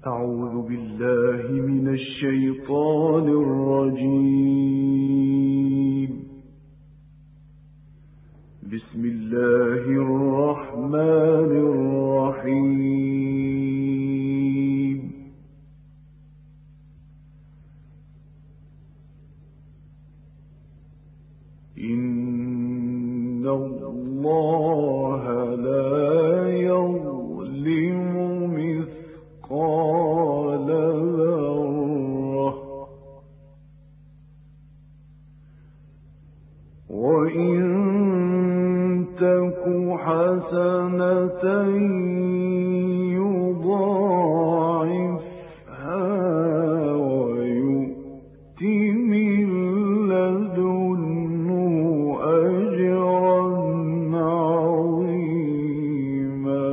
أعوذ بالله من الشيطان الرجيم. بسم الله الرحمن الرحيم. إن الله لا يظلم مثقال ذرة وإن تك حسنة يضاعفها ويؤت من لدنه أجرا عظيما.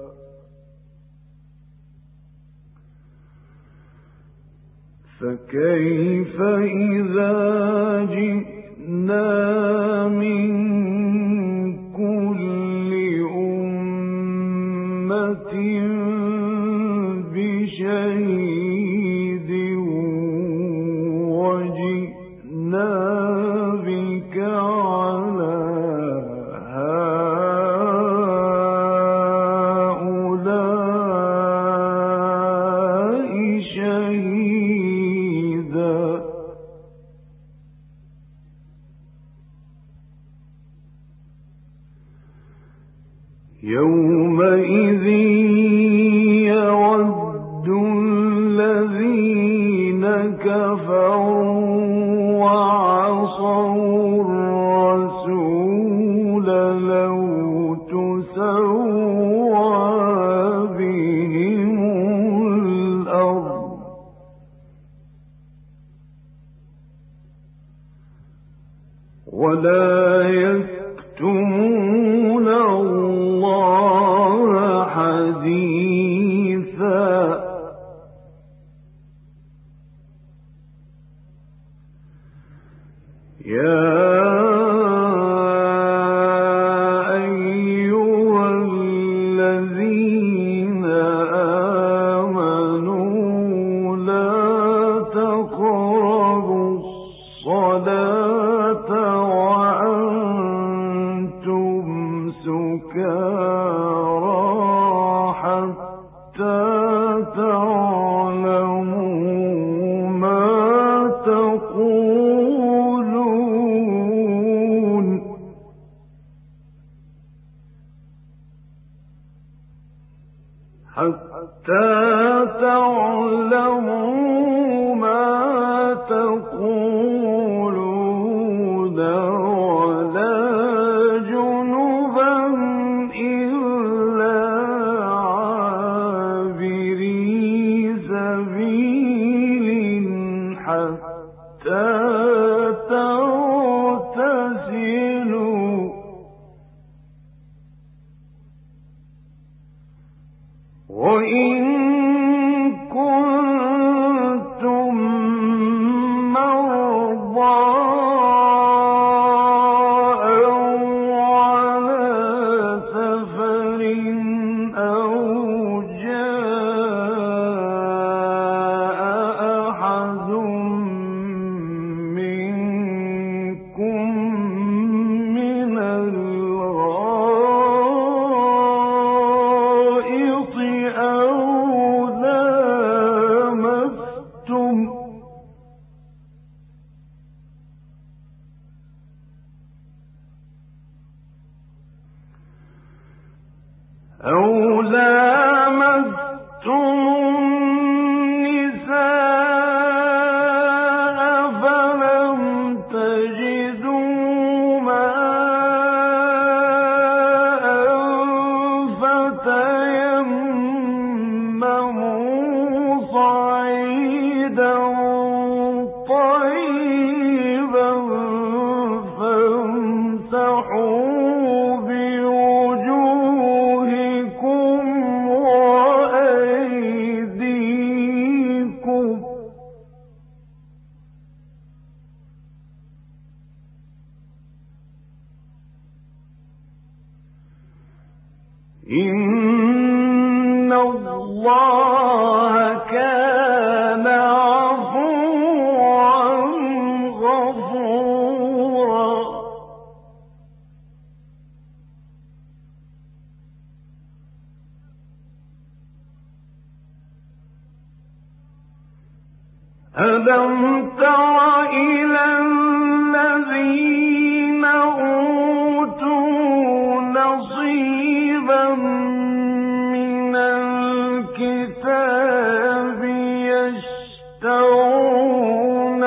فكيف إذا جئنا من كل أمة بشهيد وجئنا بك على هؤلاء شهيدا. يومئذ يود الذين كفروا وعصوا الرسول لو تسوى بهم الأرض ولا يكتمون الله حديثا. يا أيها الذين آمنوا لا تقربوا الصلاة وأنتم سكارى حتى تعلموا ما تقولون. حتى تعلموا ما تقولون ولا جنبا إلا عابري سبيل حتى تغتسلوا وإن كنتم مرضى أو على سفر أو جاء أحد منكم من الغائط أو لامستم النساء فلم تجدوا ماء فتيمموا صعيدا طيبا فامسحوا إن الله ألم تر إلى الذين أوتوا نصيبا من الكتاب يشترون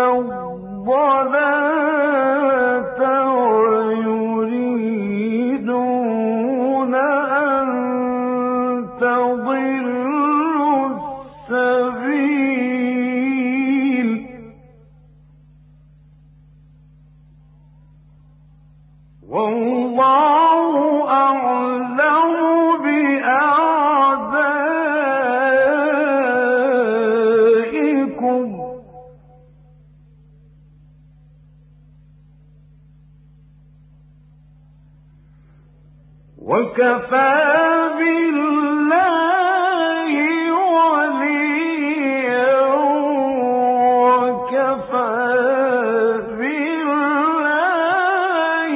الضلالة ويريدون أن تضلوا السبيل والله أعلم بأعدائكم وكفى بالله وليا وكفى بالله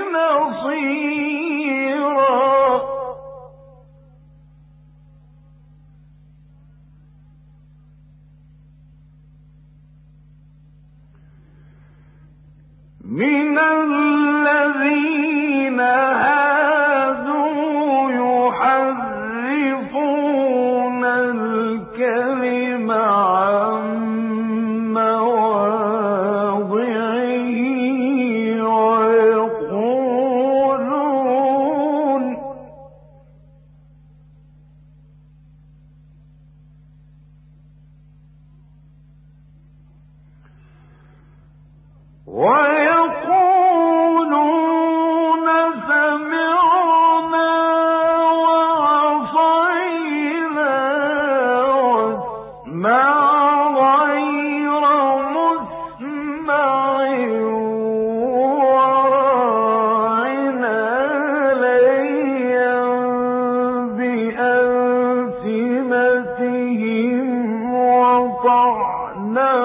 نصيرا من الذين هادوا يحرفون الكلم عن مواضعه ويقولون سمعنا وعصينا واسمع غير مسمع وراعنا ليا بألسنتهم وطعنا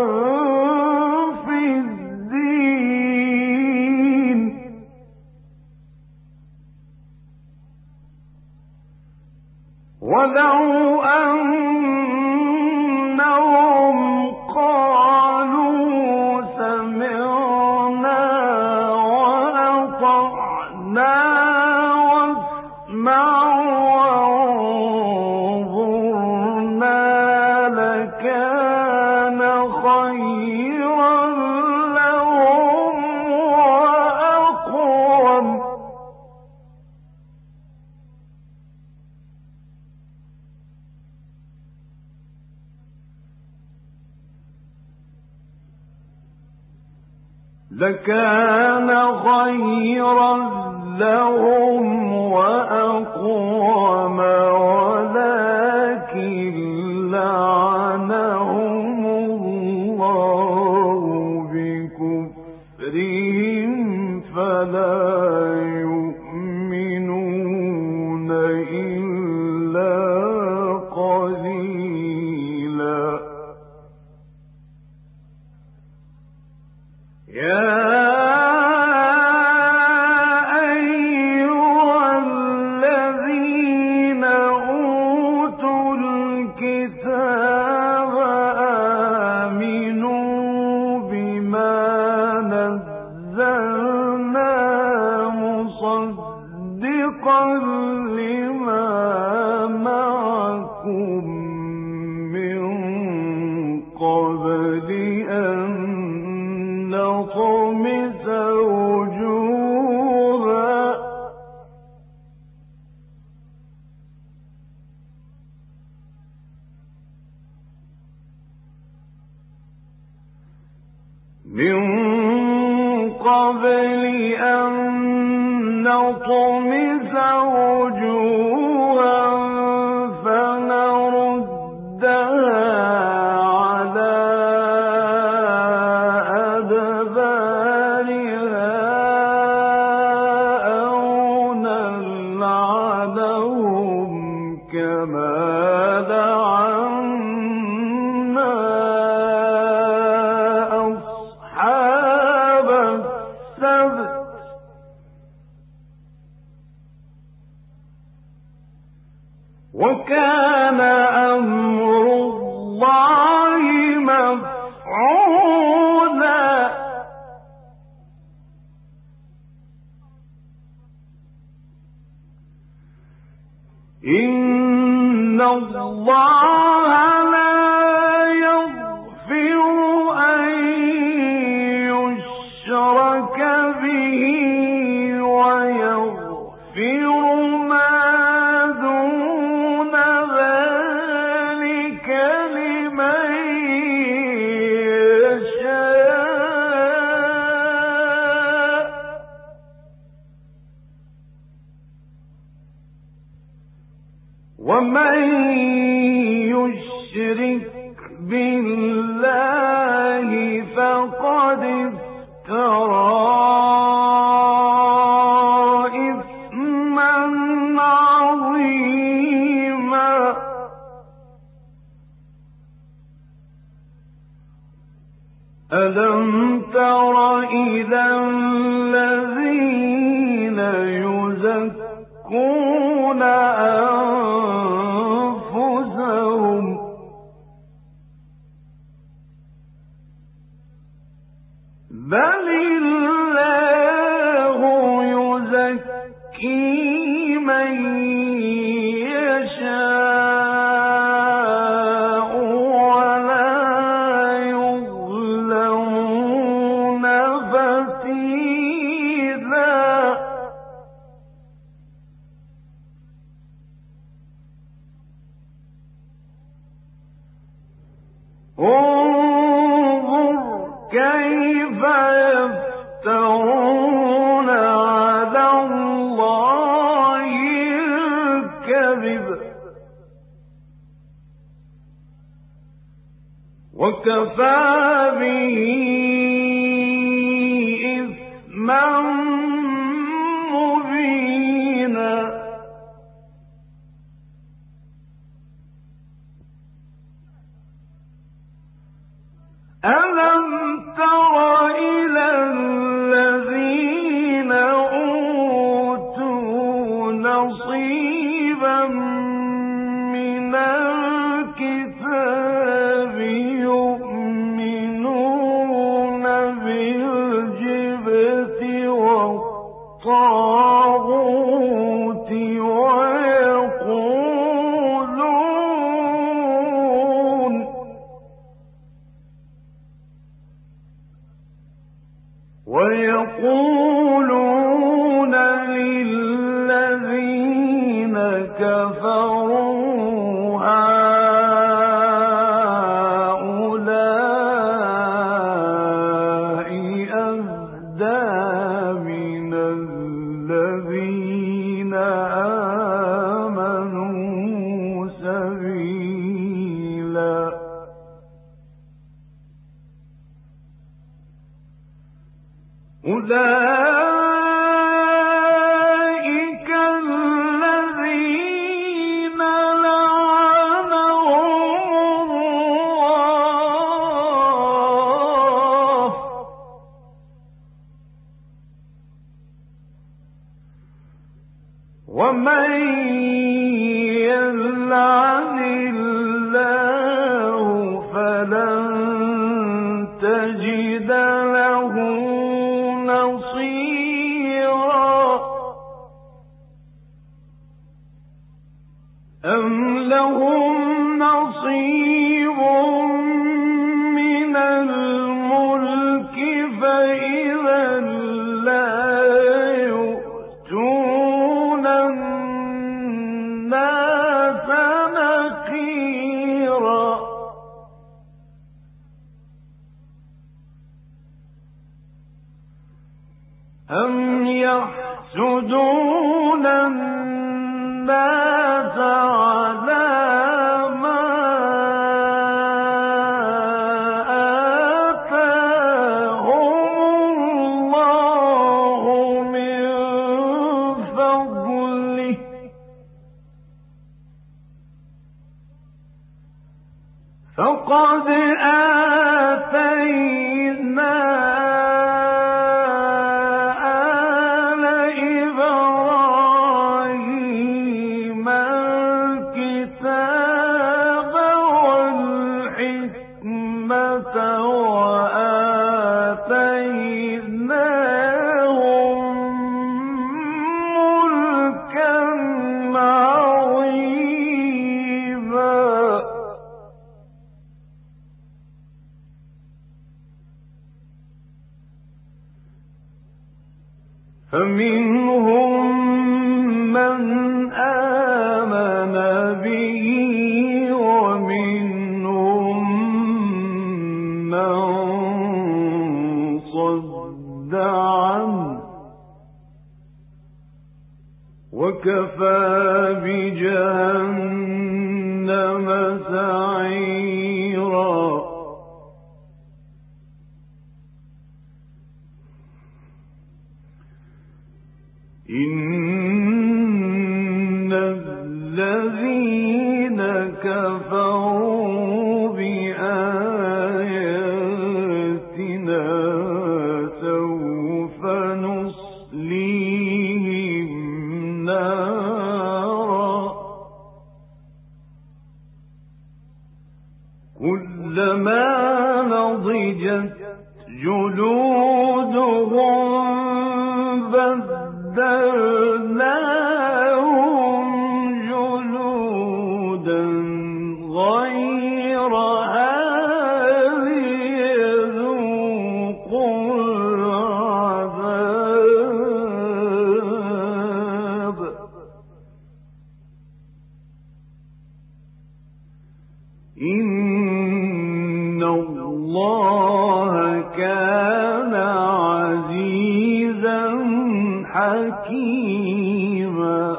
ولو أنهم قالوا سمعنا وأطعنا واسمع وانظرنا لكان خيرا لهم وأقوم لكان خيرا لهم وأقوم ولكن لعنهم الله بكفرهم فلا يؤمنون إلا قليلا يا أيها الذين أوتوا الكتاب آمنوا بما نزلنا مصدقا لما معكم من قبل أن نطمس وجوها من قبل أن نطمس وجوها فنردها على أدبارها أو نلعنهم كما لعنا أصحاب السبت وكان أمر يشرك بالله فقد افترى إثما عظيما. ألم تر إلى الذين يزكون أنفسهم بل الله يزكي من يشاء ولا يظلمون فتيلا. انظر كيف يفترون على الله الكذب وكفى به إثما مبينا. ألم تر إلى الذين أوتوا نصيبا من الكتاب يؤمنون بالجبت والطاغوت ويقولون للذين كفروا هؤلاء أهدى من الذين آمنوا سبيلا. أولئك الذين لعنهم الله ومن يلعن الله فلن تجد له نصيرا. أم لهم نصيب من الملك فإذا لا يؤتون الناس نقيرا. أم يحسدون الناس على ما آتاهم الله من فضله فقد آتينا فمنهم من آمن به ومنهم من صد عنه وكفى بجهنم سعيرا. كلما نضجت جلودهم بدلناهم جلودا غيرها ليذوقوا العذاب إن الله كان عزيزا حكيما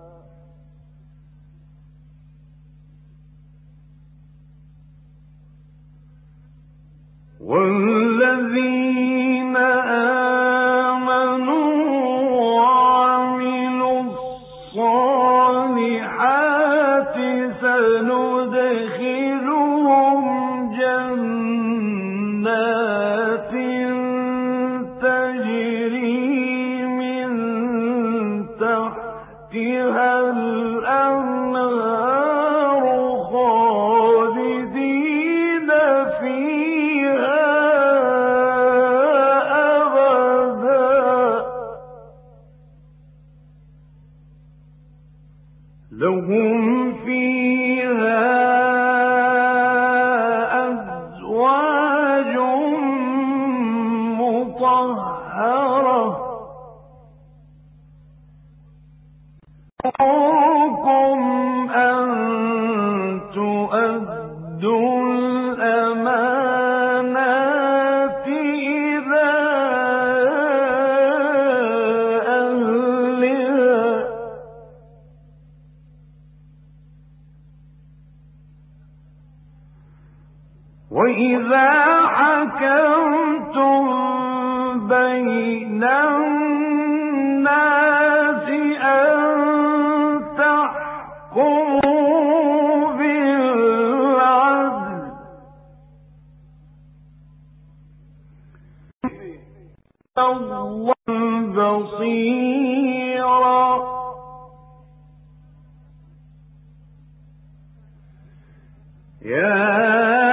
والذين آمنوا وعملوا الصالحات سندخلهم جنات تجري من تحتها الأنهار خالدين فيها أبدا لهم فيها أزواج مطهرة أمركم أن تؤدوا الأمانات إلى أهلها وإذا حكمتم بين الناس أن تحكموا بالعدل الله بصيرا يا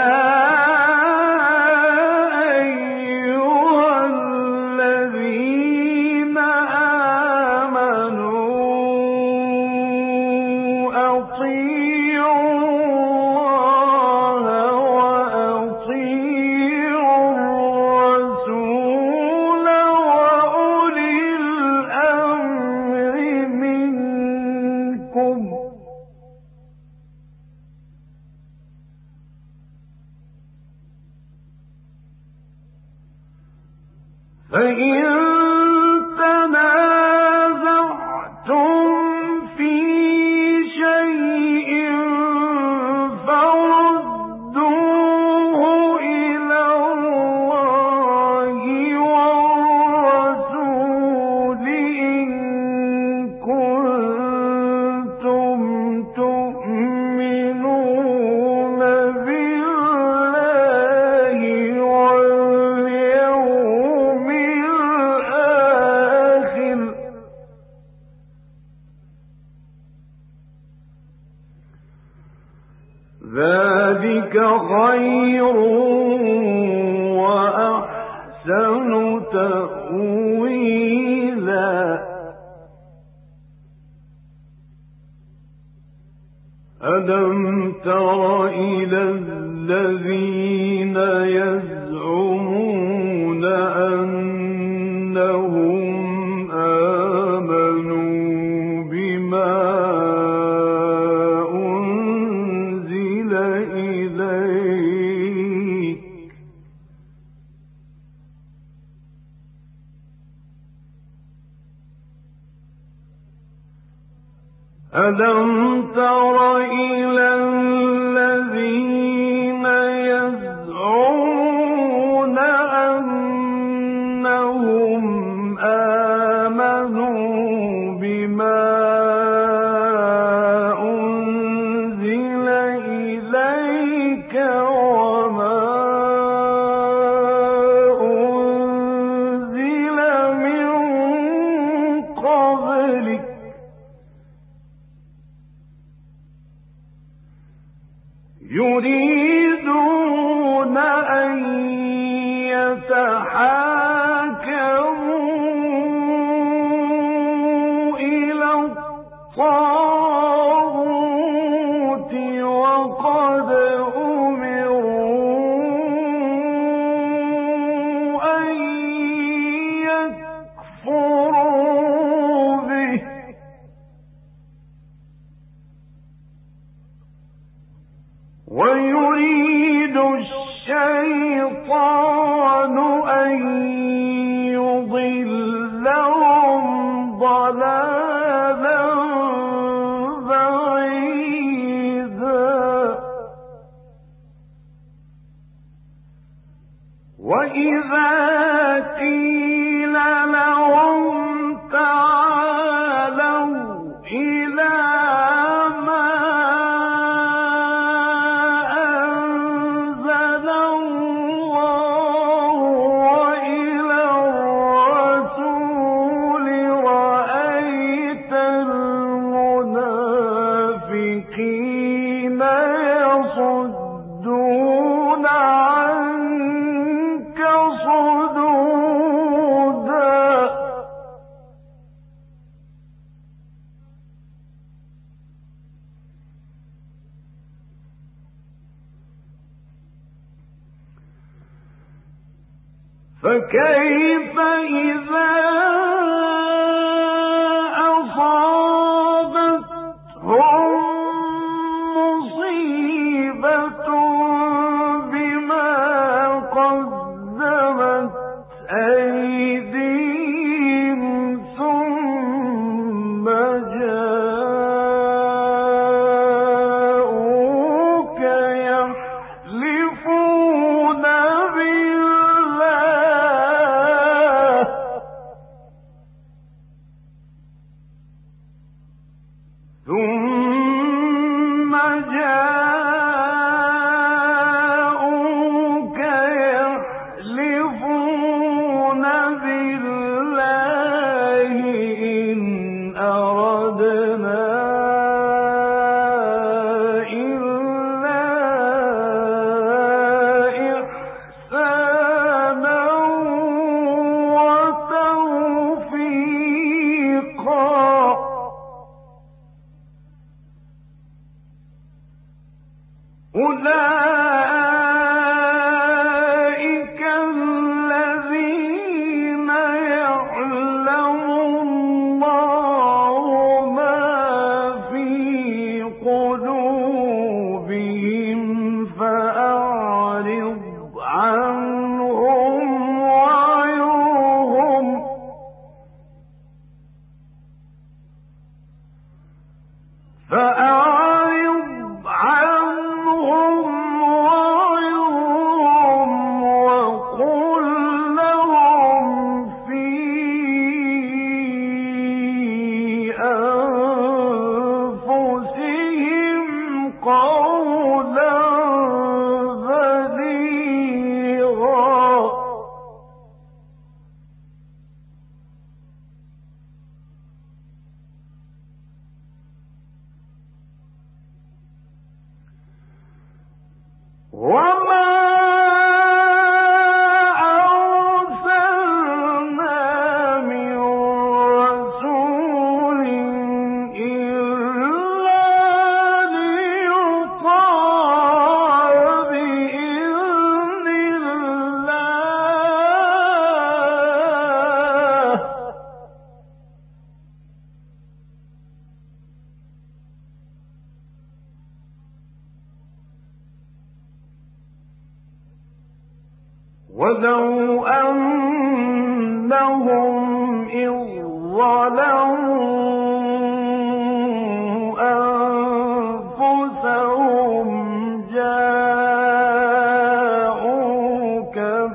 فإن تنازعتم في شيء فردوه إلى الله والرسول إن كنتم تؤمنون بالله واليوم الآخر ذلك خير وأحسن تأويلا ألم تر إلى الذين يزعمون أنهم آمنوا بما أنزل إليك ألم تر إلى الذين يزعمون أنهم آمنوا بما أنزل إليك وما أنزل من قبلك يريدون وإذا قيل لهم تعالوا إلى ما أنزل الله وإلى الرسول رأيت المنافقين يصدون عنك صدودا. فكيف إذا أصابتهم مصيبة بما قدمت أيديهم ثم جاءوك يحلفون بالله ثم جاءوك يحلفون بالله إن أردنا إلا إحسانا وتوفيقا. أولئك الذين يعلم الله ما في قلوبهم فأعرض عنهم وعظهم وقل لهم في أنفسهم قولا بليغا. وما أرسلنا من رسول إلا ليطاع بإذن الله. ولو أنهم إذ ظلموا أنفسهم جاءوك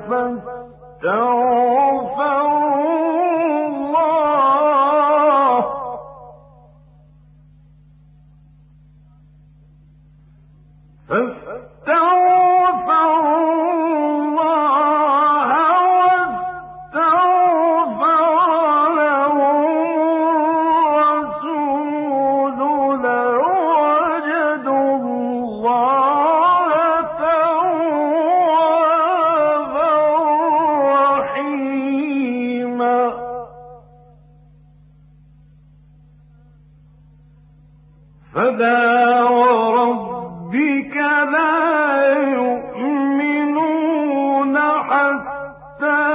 فلا وربك لا يؤمنون حتى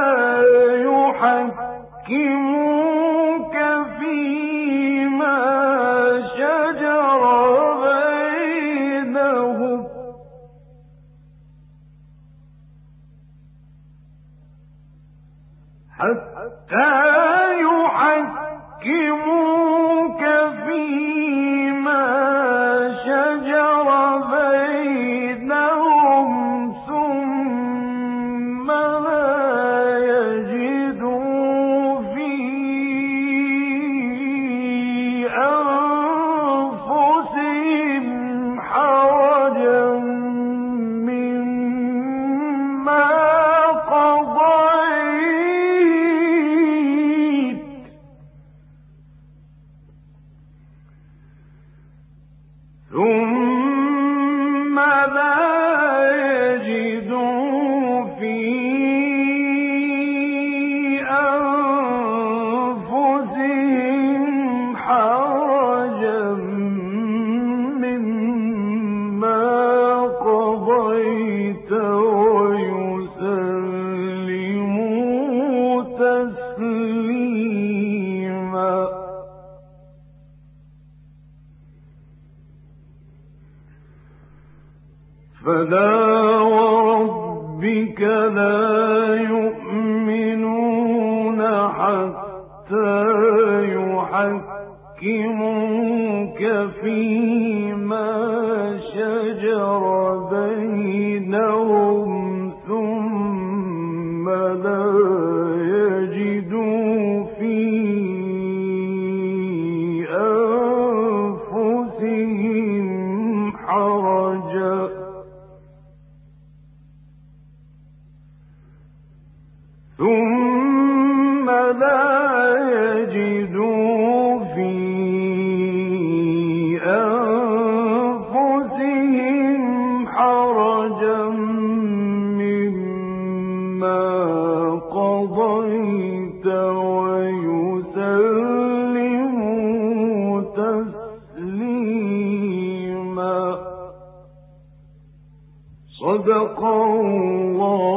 يحكموك فيما شجر بينهم ثم ويسلموا تسليما. فلا وربك لا يؤمنون حتى يحكموك فيما شجر بينهم ثم لا يجدوا في أنفسهم حرجا مما قضيت ويسلموا تسليما. صدق الله